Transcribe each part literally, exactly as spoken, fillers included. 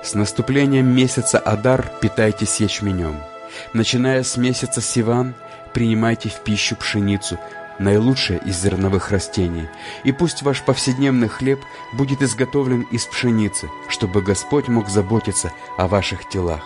С наступлением месяца Адар питайтесь ячменем. Начиная с месяца Сиван, принимайте в пищу пшеницу, наилучшее из зерновых растений. И пусть ваш повседневный хлеб будет изготовлен из пшеницы, чтобы Господь мог заботиться о ваших телах.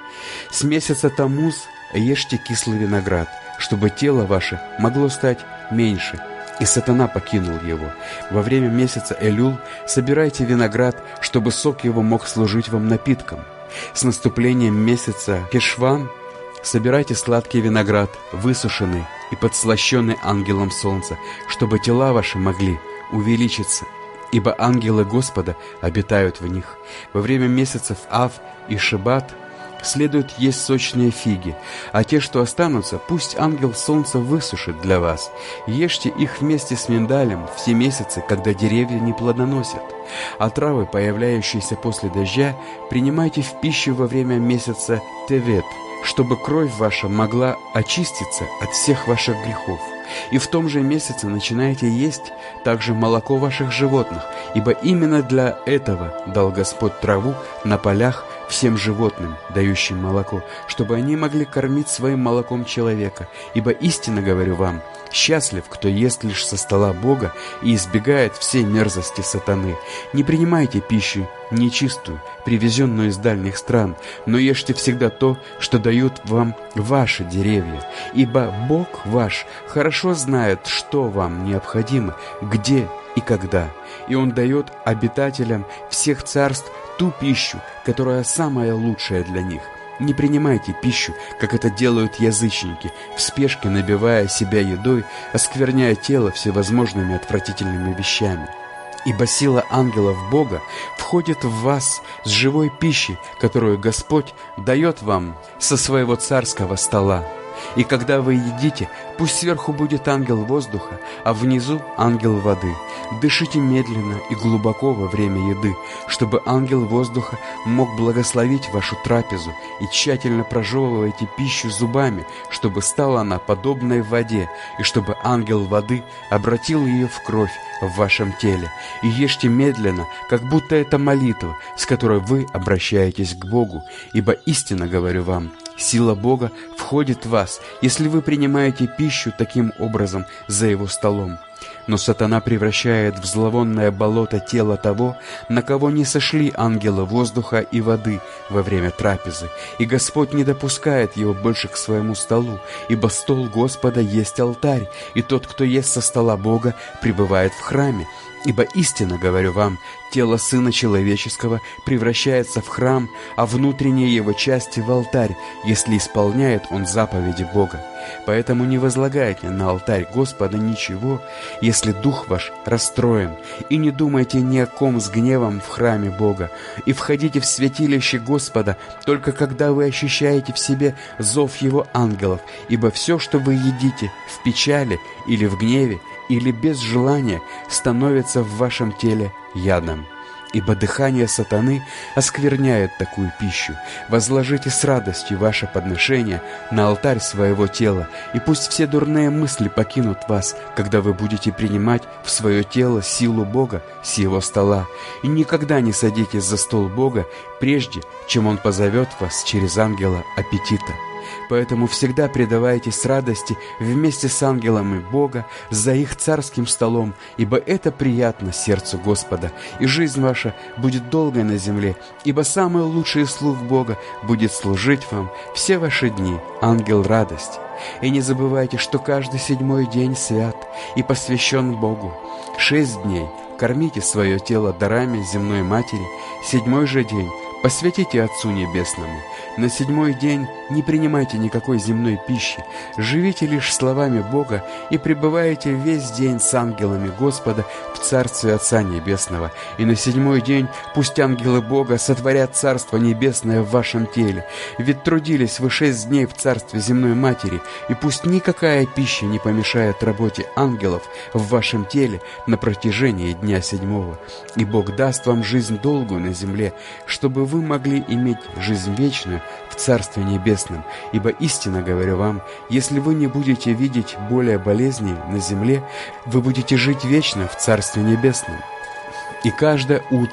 С месяца Таммуз ешьте кислый виноград, чтобы тело ваше могло стать меньше, и сатана покинул его. Во время месяца Элюл собирайте виноград, чтобы сок его мог служить вам напитком. С наступлением месяца Хешван собирайте сладкий виноград, высушенный и подслащенный ангелом солнца, чтобы тела ваши могли увеличиться, ибо ангелы Господа обитают в них. Во время месяцев Ав и Шебат следует есть сочные фиги, а те, что останутся, пусть ангел солнца высушит для вас. Ешьте их вместе с миндалем в те месяцы, когда деревья не плодоносят. А травы, появляющиеся после дождя, принимайте в пищу во время месяца Тевет, чтобы кровь ваша могла очиститься от всех ваших грехов. И в том же месяце начинайте есть также молоко ваших животных, ибо именно для этого дал Господь траву на полях всем животным, дающим молоко, чтобы они могли кормить своим молоком человека. Ибо истинно говорю вам, счастлив, кто ест лишь со стола Бога и избегает всей мерзости сатаны. Не принимайте пищу нечистую, привезенную из дальних стран, но ешьте всегда то, что дают вам ваши деревья, ибо Бог ваш хорошо знает, что вам необходимо, где и когда, и Он дает обитателям всех царств ту пищу, которая самая лучшая для них. Не принимайте пищу, как это делают язычники, в спешке набивая себя едой, оскверняя тело всевозможными отвратительными вещами. Ибо сила ангелов Бога входит в вас с живой пищей, которую Господь дает вам со своего царского стола. И когда вы едите, пусть сверху будет ангел воздуха, а внизу ангел воды. Дышите медленно и глубоко во время еды, чтобы ангел воздуха мог благословить вашу трапезу, и тщательно прожевывайте пищу зубами, чтобы стала она подобной воде, и чтобы ангел воды обратил ее в кровь в вашем теле. И ешьте медленно, как будто это молитва, с которой вы обращаетесь к Богу, ибо истинно говорю вам, сила Бога входит в вас, если вы принимаете пищу таким образом за Его столом. Но сатана превращает в зловонное болото тело того, на кого не сошли ангелы воздуха и воды во время трапезы, и Господь не допускает его больше к своему столу, ибо стол Господа есть алтарь, и тот, кто ест со стола Бога, пребывает в храме. Ибо истинно говорю вам, тело Сына Человеческого превращается в храм, а внутренние его части в алтарь, если исполняет он заповеди Бога. Поэтому не возлагайте на алтарь Господа ничего, если дух ваш расстроен, и не думайте ни о ком с гневом в храме Бога, и входите в святилище Господа только когда вы ощущаете в себе зов Его ангелов, ибо все, что вы едите в печали или в гневе, или без желания, становится в вашем теле ядом. Ибо дыхание сатаны оскверняет такую пищу. Возложите с радостью ваше подношение на алтарь своего тела, и пусть все дурные мысли покинут вас, когда вы будете принимать в свое тело силу Бога с Его стола. И никогда не садитесь за стол Бога, прежде чем Он позовет вас через ангела аппетита. Поэтому всегда предавайтесь радости вместе с ангелами Бога за их царским столом, ибо это приятно сердцу Господа, и жизнь ваша будет долгой на земле, ибо самый лучший слуг Бога будет служить вам все ваши дни, ангел радости. И не забывайте, что каждый седьмой день свят и посвящен Богу. Шесть дней кормите свое тело дарами земной матери, седьмой же день посвятите Отцу Небесному. На седьмой день не принимайте никакой земной пищи, живите лишь словами Бога и пребывайте весь день с ангелами Господа в Царстве Отца Небесного. И на седьмой день пусть ангелы Бога сотворят Царство Небесное в вашем теле. Ведь трудились вы шесть дней в Царстве Земной Матери, и пусть никакая пища не помешает работе ангелов в вашем теле на протяжении дня седьмого. И Бог даст вам жизнь долгую на земле, чтобы вы могли иметь жизнь вечную в Царстве Небесном. Ибо истинно говорю вам, если вы не будете видеть более болезней на земле, вы будете жить вечно в Царстве Небесном. И каждое утро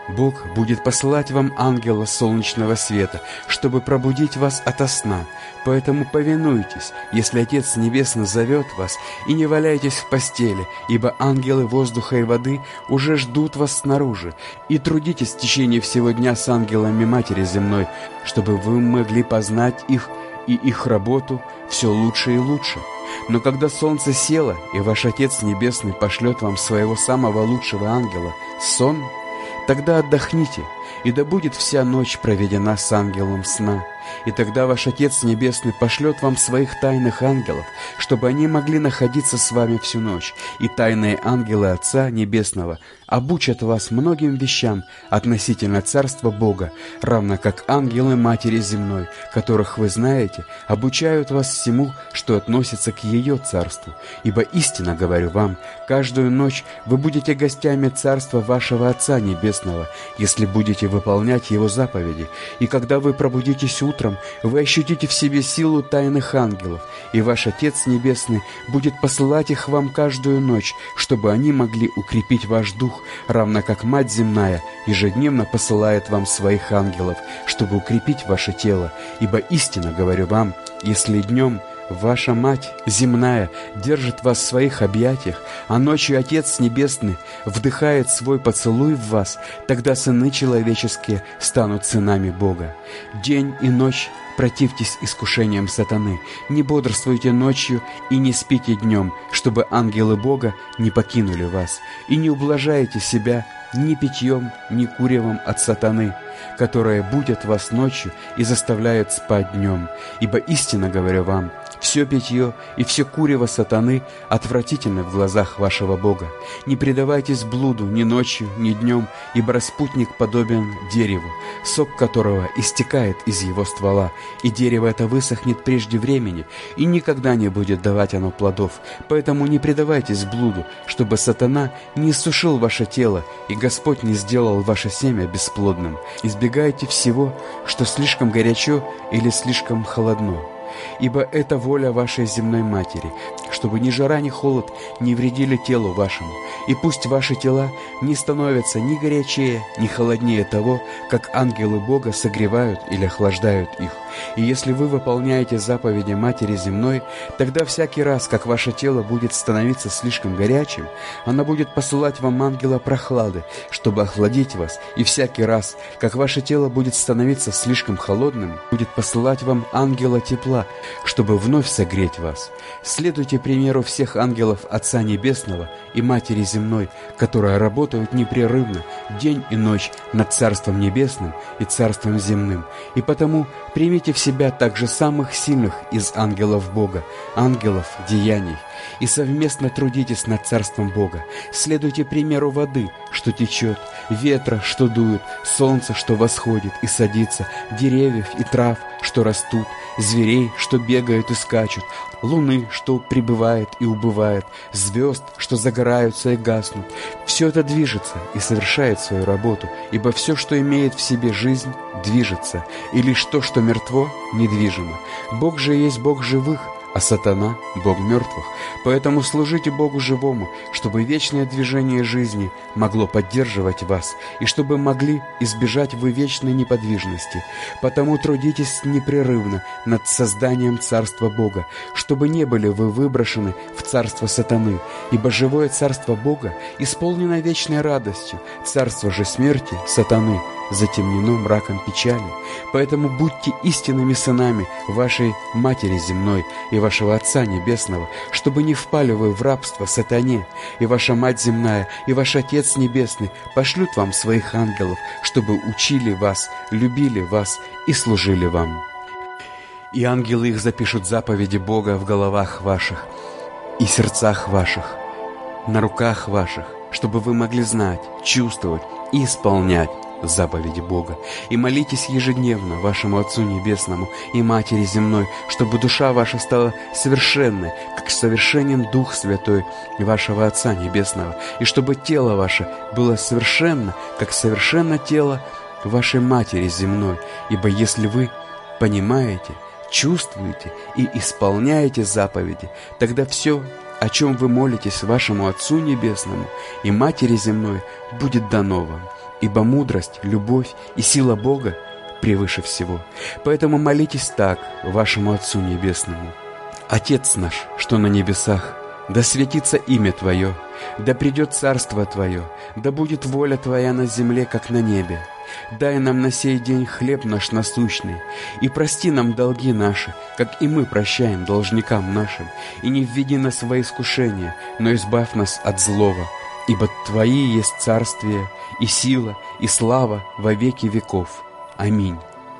Бог будет посылать вам ангела солнечного света, чтобы пробудить вас ото сна. Поэтому повинуйтесь, если Отец Небесный зовет вас, и не валяйтесь в постели, ибо ангелы воздуха и воды уже ждут вас снаружи. И трудитесь в течение всего дня с ангелами Матери Земной, чтобы вы могли познать их и их работу все лучше и лучше. Но когда солнце село, и ваш Отец Небесный пошлет вам своего самого лучшего ангела, сон, тогда отдохните, и да будет вся ночь проведена с ангелом сна. И тогда ваш Отец Небесный пошлет вам своих тайных ангелов, чтобы они могли находиться с вами всю ночь. И тайные ангелы Отца Небесного обучат вас многим вещам относительно Царства Бога, равно как ангелы Матери Земной, которых вы знаете, обучают вас всему, что относится к ее Царству. Ибо истинно говорю вам, каждую ночь вы будете гостями Царства вашего Отца Небесного, если будете выполнять Его заповеди. И когда вы пробудитесь утром, вы ощутите в себе силу тайных ангелов, и ваш Отец Небесный будет посылать их вам каждую ночь, чтобы они могли укрепить ваш дух, равно как Мать Земная ежедневно посылает вам своих ангелов, чтобы укрепить ваше тело. Ибо истинно говорю вам, если днем ваша Мать Земная держит вас в своих объятиях, а ночью Отец Небесный вдыхает свой поцелуй в вас, тогда сыны человеческие станут сынами Бога. День и ночь противьтесь искушениям сатаны, не бодрствуйте ночью и не спите днем, чтобы ангелы Бога не покинули вас, и не ублажайте себя ни питьем, ни куревом от сатаны, которые будят вас ночью и заставляют спать днем. Ибо истинно говорю вам, все питье и все курево сатаны отвратительно в глазах вашего Бога. Не предавайтесь блуду ни ночью, ни днем, ибо распутник подобен дереву, сок которого истекает из его ствола, и дерево это высохнет прежде времени, и никогда не будет давать оно плодов. Поэтому не предавайтесь блуду, чтобы сатана не иссушил ваше тело, и Господь не сделал ваше семя бесплодным. Избегайте всего, что слишком горячо или слишком холодно. Ибо это воля вашей земной матери, чтобы ни жара, ни холод не вредили телу вашему. И пусть ваши тела не становятся ни горячее, ни холоднее того, как ангелы Бога согревают или охлаждают их. И если вы выполняете заповеди Матери Земной, тогда всякий раз, как ваше тело будет становиться слишком горячим, она будет посылать вам ангела прохлады, чтобы охладить вас. И всякий раз, как ваше тело будет становиться слишком холодным, будет посылать вам ангела тепла, чтобы вновь согреть вас. Следуйте примеру всех ангелов Отца Небесного и Матери Земной, которые работают непрерывно, день и ночь, над Царством Небесным и Царством Земным. И потому примите в себя также самых сильных из ангелов Бога, ангелов деяний, и совместно трудитесь над Царством Бога. Следуйте примеру воды, что течет, ветра, что дует, солнца, что восходит и садится, деревьев и трав, что растут, зверей, что бегают и скачут, луны, что прибывает и убывает, звезд, что загораются и гаснут. Все это движется и совершает свою работу, ибо все, что имеет в себе жизнь, движется, и лишь то, что мертво, недвижимо. Бог же есть Бог живых, а сатана — Бог мертвых. Поэтому служите Богу живому, чтобы вечное движение жизни могло поддерживать вас, и чтобы могли избежать вы вечной неподвижности. Потому трудитесь непрерывно над созданием Царства Бога, чтобы не были вы выброшены в царство сатаны, ибо живое Царство Бога исполнено вечной радостью, царство же смерти, сатаны, затемнено мраком печали. Поэтому будьте истинными сынами вашей Матери Земной и вашего Отца Небесного, чтобы не впали вы в рабство сатане, и ваша Мать Земная, и ваш Отец Небесный пошлют вам своих ангелов, чтобы учили вас, любили вас и служили вам. И ангелы их запишут заповеди Бога в головах ваших и сердцах ваших, на руках ваших, чтобы вы могли знать, чувствовать и исполнять заповеди Бога. И молитесь ежедневно вашему Отцу Небесному и Матери Земной, чтобы душа ваша стала совершенной, как совершенен Дух Святой вашего Отца Небесного, и чтобы тело ваше было совершенно, как совершенно тело вашей Матери Земной. Ибо если вы понимаете, чувствуете и исполняете заповеди, тогда все, о чем вы молитесь вашему Отцу Небесному и Матери Земной, будет дано вам. ибо мудрость, любовь и сила Бога превыше всего. Поэтому молитесь так вашему Отцу Небесному. Отец наш, что на небесах, да светится имя Твое, да придет царство Твое, да будет воля Твоя на земле, как на небе. Дай нам на сей день хлеб наш насущный, и прости нам долги наши, как и мы прощаем должникам нашим, и не введи нас во искушение, но избавь нас от злого, ибо Твои есть царствие, и сила, и слава во веки веков. Аминь.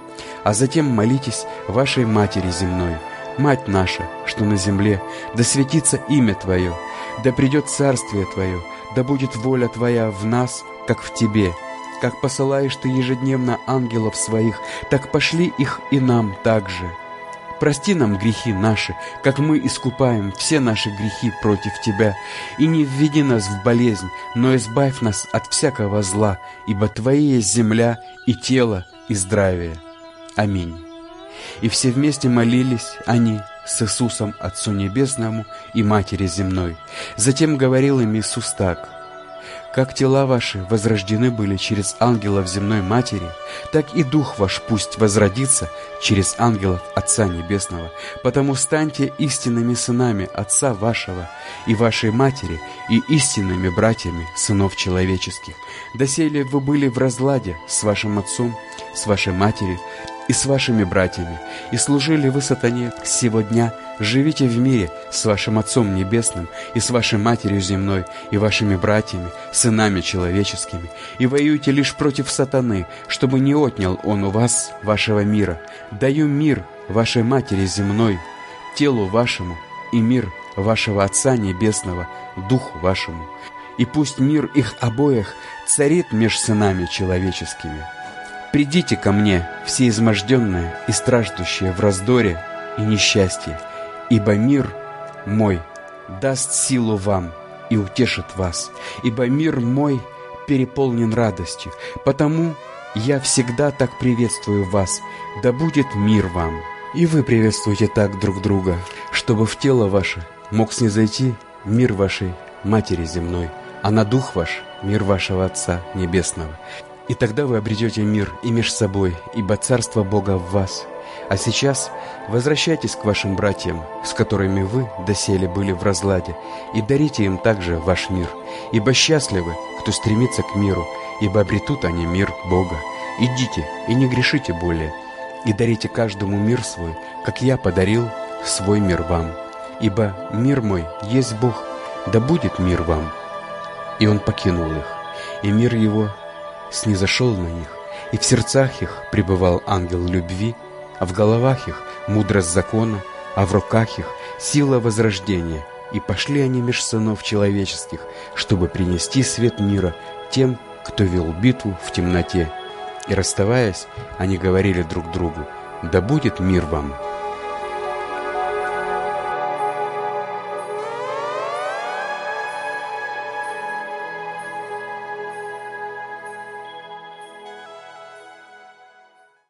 А затем молитесь вашей Матери земной: Мать наша, что на земле, да светится имя Твое, да придет царствие Твое, да будет воля Твоя в нас, как в Тебе. Как посылаешь Ты ежедневно ангелов своих, так пошли их и нам также. Прости нам грехи наши, как мы искупаем все наши грехи против Тебя, и не введи нас в болезнь, но избавь нас от всякого зла, ибо Твоя есть земля и тело и здравие. Аминь. И все вместе молились они с Иисусом Отцу Небесному и Матери Земной. Затем говорил им Иисус так: «Как тела ваши возрождены были через ангелов земной Матери, так и дух ваш пусть возродится через ангелов Отца Небесного. Потому станьте истинными сынами Отца вашего и вашей Матери, и истинными братьями сынов человеческих. Доселе вы были в разладе с вашим Отцом, с вашей Матерью и с вашими братьями, и служили вы сатане сего дня. Живите в мире с вашим Отцом Небесным и с вашей Матерью Земной и вашими братьями, сынами человеческими, и воюйте лишь против сатаны, чтобы не отнял он у вас вашего мира. Даю мир вашей Матери Земной, телу вашему, и мир вашего Отца Небесного, духу вашему. И пусть мир их обоих царит меж сынами человеческими. Придите ко мне, все изможденные и страждущие в раздоре и несчастье, ибо мир мой даст силу вам и утешит вас, ибо мир мой переполнен радостью, потому я всегда так приветствую вас, да будет мир вам. И вы приветствуйте так друг друга, чтобы в тело ваше мог снизойти мир вашей Матери Земной, а на дух ваш мир вашего Отца Небесного. И тогда вы обретете мир и меж собой, ибо Царство Бога в вас. А сейчас возвращайтесь к вашим братьям, с которыми вы доселе были в разладе, и дарите им также ваш мир. Ибо счастливы, кто стремится к миру, ибо обретут они мир Бога. Идите и не грешите более, и дарите каждому мир свой, как я подарил свой мир вам. Ибо мир мой есть Бог, да будет мир вам». И он покинул их, и мир его снизошел на них, и в сердцах их пребывал ангел любви, а в головах их мудрость закона, а в руках их сила возрождения. И пошли они меж сынов человеческих, чтобы принести свет мира тем, кто вел битву в темноте. И расставаясь, они говорили друг другу: «Да будет мир вам».